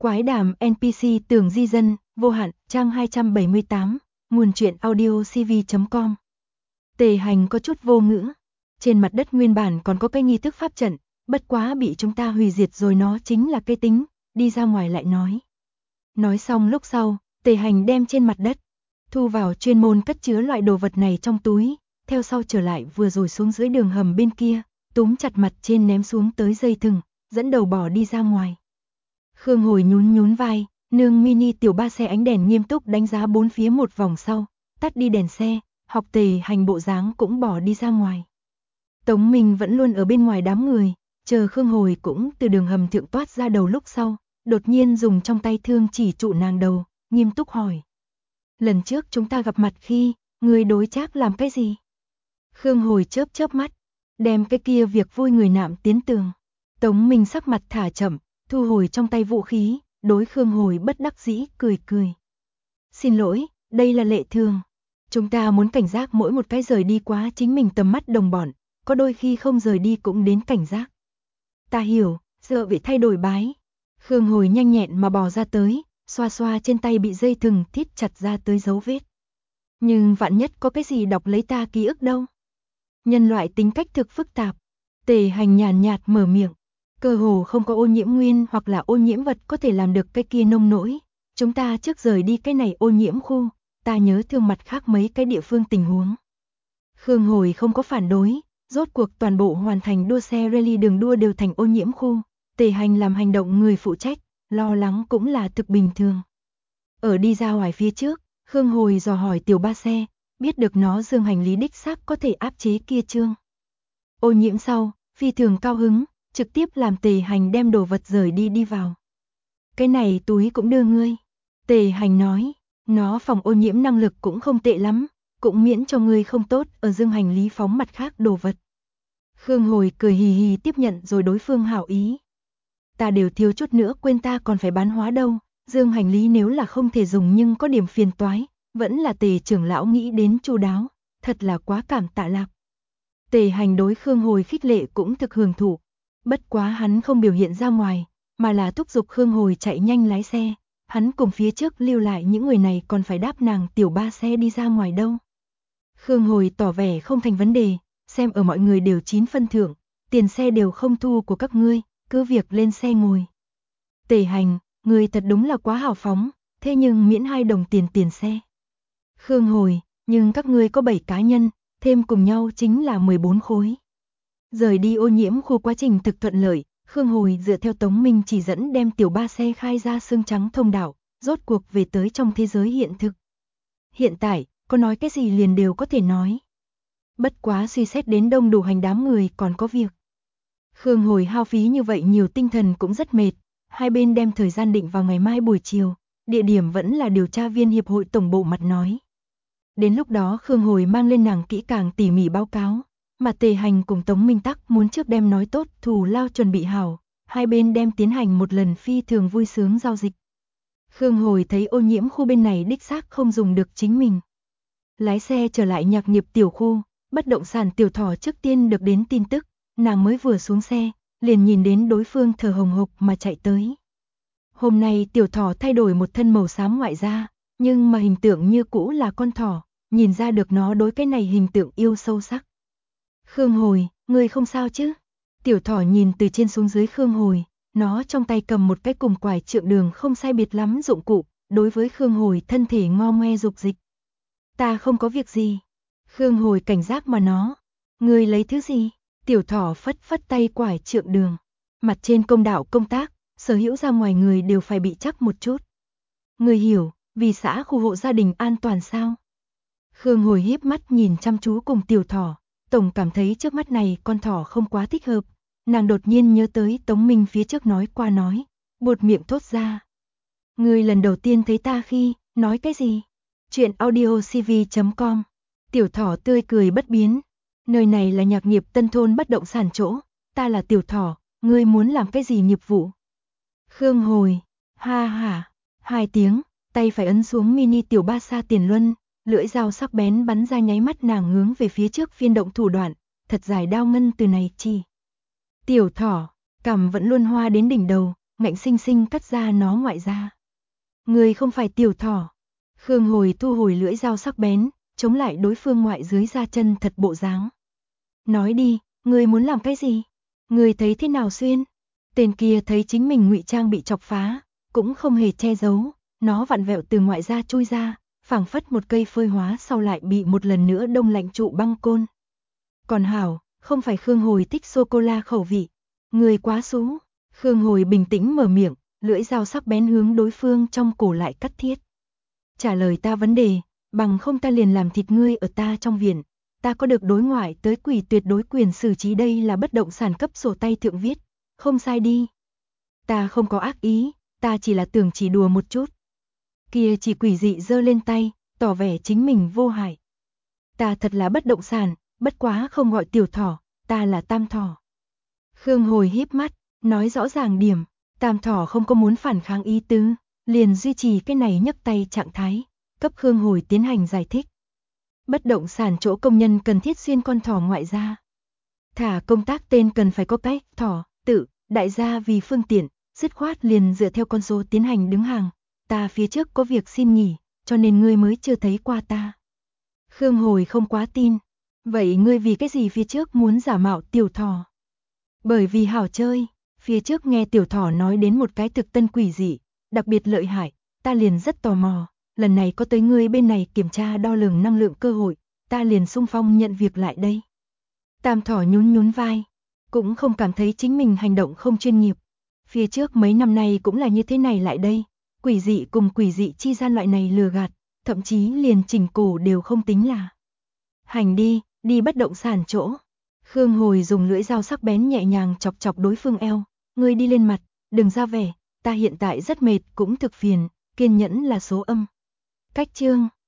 Quái đàm NPC Tường Di Dân, vô hạn, trang 278, nguồn truyện audio cv.com. Tề Hành có chút vô ngữ. Trên mặt đất nguyên bản còn có cái nghi thức pháp trận, bất quá bị chúng ta hủy diệt rồi, nó chính là cây tính, đi ra ngoài lại nói. Nói xong lúc sau, Tề Hành đem trên mặt đất thu vào chuyên môn cất chứa loại đồ vật này trong túi, theo sau trở lại vừa rồi xuống dưới đường hầm bên kia, túm chặt mặt trên ném xuống tới dây thừng, dẫn đầu bỏ đi ra ngoài. Khương Hồi nhún vai, nương mini tiểu ba xe ánh đèn nghiêm túc đánh giá bốn phía một vòng sau, tắt đi đèn xe, học Tề Hành bộ dáng cũng bỏ đi ra ngoài. Tống Minh vẫn luôn ở bên ngoài đám người, chờ Khương Hồi cũng từ đường hầm thượng toát ra đầu lúc sau, đột nhiên dùng trong tay thương chỉ trụ nàng đầu, nghiêm túc hỏi. Lần trước chúng ta gặp mặt khi, người đối Trác làm cái gì? Khương Hồi chớp mắt, đem cái kia việc vui người nạm tiến tường. Tống Minh sắc mặt thả chậm, thu hồi trong tay vũ khí, đối Khương Hồi bất đắc dĩ cười. Xin lỗi, đây là lệ thường. Chúng ta muốn cảnh giác mỗi một cái rời đi quá chính mình tầm mắt đồng bọn, có đôi khi không rời đi cũng đến cảnh giác. Ta hiểu, sợ bị thay đổi bái. Khương Hồi nhanh nhẹn mà bò ra tới, xoa trên tay bị dây thừng thít chặt ra tới dấu vết. Nhưng vạn nhất có cái gì đọc lấy ta ký ức đâu. Nhân loại tính cách thực phức tạp. Tề Hành nhàn nhạt mở miệng. Cơ hồ không có ô nhiễm nguyên hoặc là ô nhiễm vật có thể làm được cái kia nông nỗi. Chúng ta trước rời đi cái này ô nhiễm khu, ta nhớ thương mặt khác mấy cái địa phương tình huống. Khương Hồi không có phản đối, rốt cuộc toàn bộ hoàn thành đua xe rally đường đua đều thành ô nhiễm khu. Tề Hành làm hành động người phụ trách, lo lắng cũng là thực bình thường. Ở đi ra ngoài phía trước, Khương Hồi dò hỏi tiểu ba xe, biết được nó dương hành lý đích xác có thể áp chế kia trương ô nhiễm sau, phi thường cao hứng, trực tiếp làm Tề Hành đem đồ vật rời đi vào. Cái này túi cũng đưa ngươi. Tề Hành nói, nó phòng ô nhiễm năng lực cũng không tệ lắm, cũng miễn cho ngươi không tốt ở dương hành lý phóng mặt khác đồ vật. Khương Hồi cười hì hì tiếp nhận rồi đối phương hảo ý. Ta đều thiếu chút nữa quên ta còn phải bán hóa đâu, dương hành lý nếu là không thể dùng nhưng có điểm phiền toái, vẫn là Tề trưởng lão nghĩ đến chu đáo, thật là quá cảm tạ lạc. Tề Hành đối Khương Hồi khích lệ cũng thực hưởng thụ, bất quá hắn không biểu hiện ra ngoài, mà là thúc giục Khương Hồi chạy nhanh lái xe, hắn cùng phía trước lưu lại những người này còn phải đáp nàng tiểu ba xe đi ra ngoài đâu. Khương Hồi tỏ vẻ không thành vấn đề, xem ở mọi người đều 9 phân thưởng, tiền xe đều không thu của các ngươi, cứ việc lên xe ngồi. Tề Hành, người thật đúng là quá hào phóng, thế nhưng miễn 2 đồng tiền xe. Khương Hồi, nhưng các ngươi có 7 cá nhân, thêm cùng nhau chính là 14 khối. Rời đi ô nhiễm khu quá trình thực thuận lợi, Khương Hồi dựa theo Tống Minh chỉ dẫn đem tiểu ba xe khai ra xương trắng thông đạo, rốt cuộc về tới trong thế giới hiện thực. Hiện tại, có nói cái gì liền đều có thể nói. Bất quá suy xét đến đông đủ hành đám người còn có việc. Khương Hồi hao phí như vậy nhiều tinh thần cũng rất mệt, hai bên đem thời gian định vào ngày mai buổi chiều, địa điểm vẫn là điều tra viên hiệp hội tổng bộ mặt nói. Đến lúc đó Khương Hồi mang lên nàng kỹ càng tỉ mỉ báo cáo, mà Tề Hành cùng Tống Minh Tắc muốn trước đem nói tốt thù lao chuẩn bị hảo, hai bên đem tiến hành một lần phi thường vui sướng giao dịch. Khương Hồi thấy ô nhiễm khu bên này đích xác không dùng được chính mình. Lái xe trở lại Nhạc Nghiệp tiểu khu, bất động sản Tiểu Thỏ trước tiên được đến tin tức, nàng mới vừa xuống xe, liền nhìn đến đối phương thở hồng hộc mà chạy tới. Hôm nay Tiểu Thỏ thay đổi một thân màu xám ngoại da, nhưng mà hình tượng như cũ là con thỏ, nhìn ra được nó đối cái này hình tượng yêu sâu sắc. Khương Hồi, ngươi không sao chứ? Tiểu Thỏ nhìn từ trên xuống dưới Khương Hồi, nó trong tay cầm một cái cùng quải trượng đường không sai biệt lắm dụng cụ, đối với Khương Hồi thân thể ngo ngoe dục dịch. Ta không có việc gì. Khương Hồi cảnh giác mà nó. Ngươi lấy thứ gì? Tiểu Thỏ phất tay quải trượng đường. Mặt trên công đạo công tác, sở hữu ra ngoài người đều phải bị chắc một chút. Ngươi hiểu, vì xã khu hộ gia đình an toàn sao? Khương Hồi híp mắt nhìn chăm chú cùng Tiểu Thỏ, tổng cảm thấy trước mắt này con thỏ không quá thích hợp. Nàng đột nhiên nhớ tới Tống Minh phía trước nói qua nói, buột miệng thốt ra. Ngươi lần đầu tiên thấy ta khi, nói cái gì? Chuyện audio cv.com. Tiểu Thỏ tươi cười bất biến. Nơi này là Nhạc Nghiệp Tân Thôn bất động sản chỗ, ta là Tiểu Thỏ, ngươi muốn làm cái gì nghiệp vụ? Khương Hồi, ha hả, 2 tiếng, tay phải ấn xuống mini tiểu ba sa tiền luân, lưỡi dao sắc bén bắn ra nháy mắt nàng hướng về phía trước phiên động thủ đoạn, thật dài đao ngân từ này chi. Tiểu Thỏ, cằm vẫn luôn hoa đến đỉnh đầu, ngạnh sinh sinh cắt ra nó ngoại ra. Người không phải tiểu thỏ. Khương Hồi thu hồi lưỡi dao sắc bén, chống lại đối phương ngoại dưới da chân thật bộ dáng. Nói đi, người muốn làm cái gì? Người thấy thế nào xuyên? Tên kia thấy chính mình ngụy trang bị chọc phá, cũng không hề che giấu, nó vặn vẹo từ ngoại da chui ra, phảng phất một cây phơi hóa sau lại bị một lần nữa đông lạnh trụ băng côn. Còn hảo, không phải Khương Hồi thích sô-cô-la khẩu vị. Người quá xú. Khương Hồi bình tĩnh mở miệng, lưỡi dao sắc bén hướng đối phương trong cổ lại cắt thiết. Trả lời ta vấn đề, bằng không ta liền làm thịt ngươi ở ta trong viện. Ta có được đối ngoại tới quỷ tuyệt đối quyền xử trí, đây là bất động sản cấp sổ tay thượng viết. Không sai đi. Ta không có ác ý, ta chỉ là tưởng chỉ đùa một chút. Kia chỉ quỷ dị giơ lên tay, tỏ vẻ chính mình vô hại. Ta thật là bất động sản, bất quá không gọi tiểu thỏ, ta là tam thỏ. Khương Hồi híp mắt, nói rõ ràng điểm, tam thỏ không có muốn phản kháng ý tứ, liền duy trì cái này nhấc tay trạng thái, cấp Khương Hồi tiến hành giải thích. Bất động sản chỗ công nhân cần thiết xuyên con thỏ ngoại ra. Thả công tác tên cần phải có cách, thỏ, tự, đại gia vì phương tiện, dứt khoát liền dựa theo con số tiến hành đứng hàng. Ta phía trước có việc xin nghỉ, cho nên ngươi mới chưa thấy qua ta. Khương Hồi không quá tin. Vậy ngươi vì cái gì phía trước muốn giả mạo tiểu thỏ? Bởi vì hảo chơi, phía trước nghe tiểu thỏ nói đến một cái thực tân quỷ dị, đặc biệt lợi hại, ta liền rất tò mò, lần này có tới ngươi bên này kiểm tra đo lường năng lượng cơ hội, ta liền xung phong nhận việc lại đây. Tam thỏ nhún nhún vai, cũng không cảm thấy chính mình hành động không chuyên nghiệp. Phía trước mấy năm nay cũng là như thế này lại đây, quỷ dị cùng quỷ dị chi gian loại này lừa gạt, thậm chí liền chỉnh cổ đều không tính là. Hành đi, đi bất động sản chỗ. Khương Hồi dùng lưỡi dao sắc bén nhẹ nhàng chọc chọc đối phương eo, ngươi đi lên mặt, đừng ra vẻ, ta hiện tại rất mệt cũng thực phiền, kiên nhẫn là số âm. Cách chương